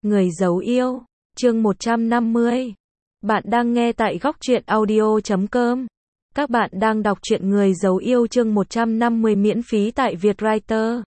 Người giấu yêu, chương 150. Bạn đang nghe tại góc truyện audio.com. Các bạn đang đọc truyện Người giấu yêu chương 150 miễn phí tại Vietwriter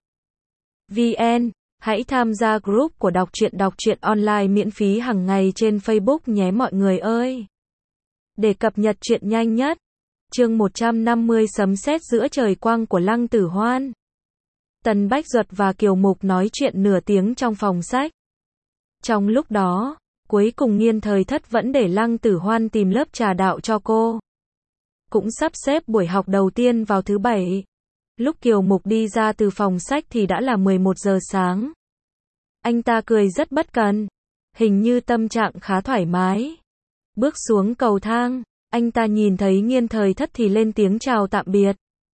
VN. Hãy tham gia group của đọc truyện online miễn phí hàng ngày trên Facebook nhé mọi người ơi. Để cập nhật truyện nhanh nhất. Chương 150 sấm sét giữa trời quang của Lăng Tử Hoan. Tần Bách Duật và Kiều Mục nói chuyện nửa tiếng trong phòng sách. Trong lúc đó, cuối cùng Nghiên Thời Thất vẫn để Lăng Tử Hoan tìm lớp trà đạo cho cô. Cũng sắp xếp buổi học đầu tiên vào thứ Bảy. Lúc Kiều Mục đi ra từ phòng sách thì đã là 11 giờ sáng. Anh ta cười rất bất cần. Hình như tâm trạng khá thoải mái. Bước xuống cầu thang, anh ta nhìn thấy Nghiên Thời Thất thì lên tiếng chào tạm biệt.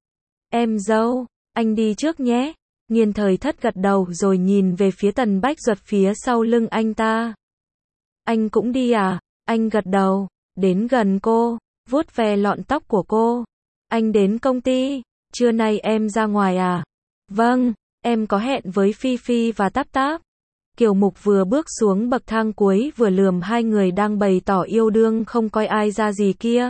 Em dâu, anh đi trước nhé. Nghiên Thời Thất gật đầu rồi nhìn về phía Tần Bách Duật phía sau lưng anh ta. Anh cũng đi à? Anh gật đầu, đến gần cô, vuốt ve lọn tóc của cô. Anh đến công ty, trưa nay em ra ngoài à? Vâng, em có hẹn với Phi Phi và Táp Táp. Kiều Mục vừa bước xuống bậc thang cuối vừa lườm hai người đang bày tỏ yêu đương không coi ai ra gì kia.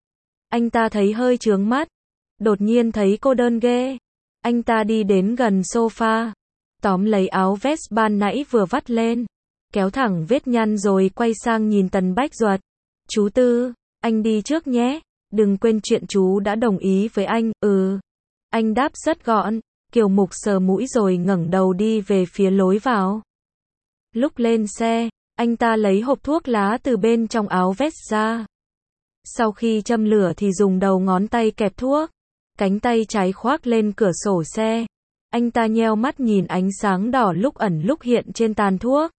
Anh ta thấy hơi chướng mắt, đột nhiên thấy cô đơn ghê. Anh ta đi đến gần sofa, tóm lấy áo vest ban nãy vừa vắt lên, kéo thẳng vết nhăn rồi quay sang nhìn Tần Bách Duật. Chú Tư, anh đi trước nhé, đừng quên chuyện chú đã đồng ý với anh. Anh đáp rất gọn. Kiều Mục sờ mũi rồi ngẩng đầu đi về phía lối vào. Lúc lên xe, anh ta lấy hộp thuốc lá từ bên trong áo vest ra. Sau khi châm lửa thì dùng đầu ngón tay kẹp thuốc, cánh tay trái khoác lên cửa sổ xe. Anh ta nheo mắt nhìn ánh sáng đỏ lúc ẩn lúc hiện trên tàn thuốc.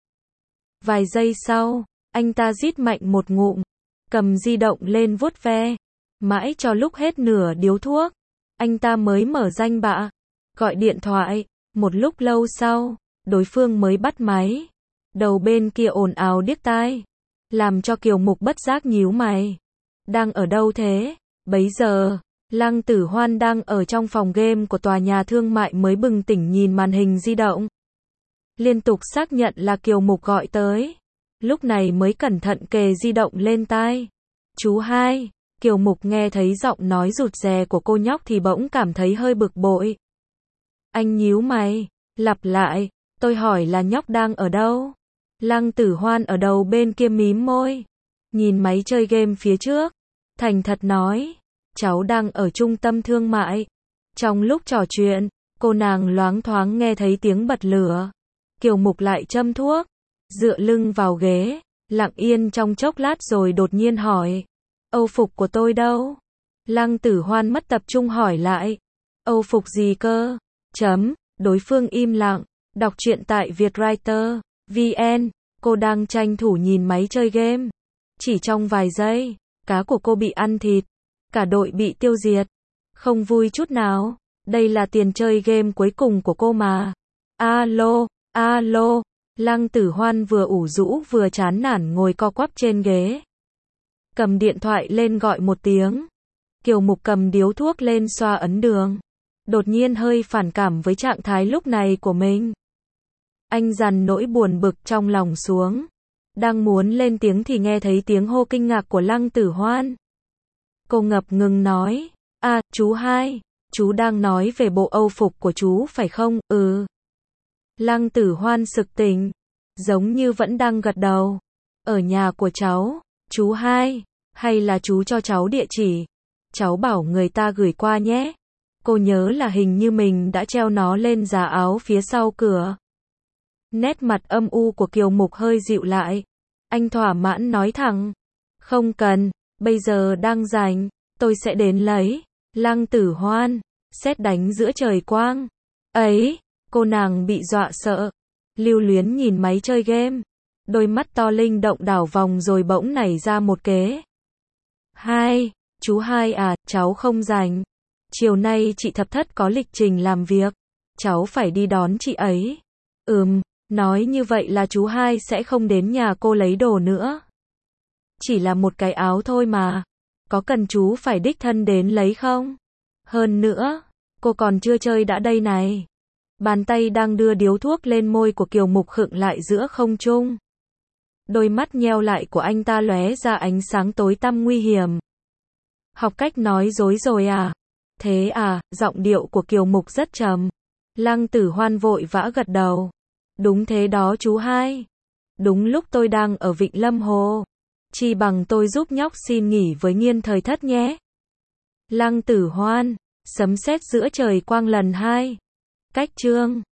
Vài giây sau, anh ta rít mạnh một ngụm, cầm di động lên vuốt ve. Mãi cho lúc hết nửa điếu thuốc, anh ta mới mở danh bạ, gọi điện thoại. Một lúc lâu sau, đối phương mới bắt máy. Đầu bên kia ồn ào điếc tai, làm cho Kiều Mục bất giác nhíu mày. Đang ở đâu thế? Bấy giờ, Lăng Tử Hoan đang ở trong phòng game của tòa nhà thương mại mới bừng tỉnh nhìn màn hình di động. Liên tục xác nhận là Kiều Mục gọi tới. Lúc này mới cẩn thận kề di động lên tai. Chú hai. Kiều Mục nghe thấy giọng nói rụt rè của cô nhóc thì bỗng cảm thấy hơi bực bội. Anh nhíu mày, lặp lại, tôi hỏi là nhóc đang ở đâu? Lăng Tử Hoan ở đầu bên kia mím môi, nhìn máy chơi game phía trước, thành thật nói, cháu đang ở trung tâm thương mại. Trong lúc trò chuyện, cô nàng loáng thoáng nghe thấy tiếng bật lửa. Kiều Mục lại châm thuốc, dựa lưng vào ghế, lặng yên trong chốc lát rồi đột nhiên hỏi, Âu phục của tôi đâu? Lăng Tử Hoan mất tập trung hỏi lại, Âu phục gì cơ? Đối phương im lặng. Đọc truyện tại Vietwriter VN. Cô đang tranh thủ nhìn máy chơi game. Chỉ trong vài giây, cá của cô bị ăn thịt, cả đội bị tiêu diệt. Không vui chút nào. Đây là tiền chơi game cuối cùng của cô mà. Alo, alo. Lăng Tử Hoan vừa ủ rũ vừa chán nản ngồi co quắp trên ghế. Cầm điện thoại lên gọi một tiếng. Kiều Mục cầm điếu thuốc lên xoa ấn đường. Đột nhiên hơi phản cảm với trạng thái lúc này của mình. Anh dằn nỗi buồn bực trong lòng xuống. Đang muốn lên tiếng thì nghe thấy tiếng hô kinh ngạc của Lăng Tử Hoan. Cô ngập ngừng nói, chú hai, chú đang nói về bộ Âu phục của chú phải không? Lăng Tử Hoan sực tỉnh, giống như vẫn đang gật đầu. Ở nhà của cháu, chú hai, hay là chú cho cháu địa chỉ? Cháu bảo người ta gửi qua nhé. Cô nhớ là hình như mình đã treo nó lên giá áo phía sau cửa. Nét mặt âm u của Kiều Mục hơi dịu lại. Anh thỏa mãn nói thẳng. Không cần, bây giờ đang rảnh, tôi sẽ đến lấy. Lăng Tử Hoan, sét đánh giữa trời quang. Ấy, cô nàng bị dọa sợ. Lưu luyến nhìn máy chơi game. Đôi mắt to linh động đảo vòng rồi bỗng nảy ra một kế. Chú hai à, cháu không rảnh. Chiều nay chị Thập Thất có lịch trình làm việc. Cháu phải đi đón chị ấy. Nói như vậy là chú hai sẽ không đến nhà cô lấy đồ nữa. Chỉ là một cái áo thôi mà. Có cần chú phải đích thân đến lấy không? Hơn nữa, cô còn chưa chơi đã đây này. Bàn tay đang đưa điếu thuốc lên môi của Kiều Mục khựng lại giữa không trung. Đôi mắt nheo lại của anh ta lóe ra ánh sáng tối tăm nguy hiểm. Học cách nói dối rồi à? Thế à, giọng điệu của Kiều Mục rất trầm. Lăng Tử Hoan vội vã gật đầu. Đúng thế đó chú hai. Đúng lúc tôi đang ở Vịnh Lâm Hồ. Chi bằng tôi giúp nhóc xin nghỉ với Nghiên Thời Thất nhé. Lăng Tử Hoan, sấm sét giữa trời quang lần hai. Cách chương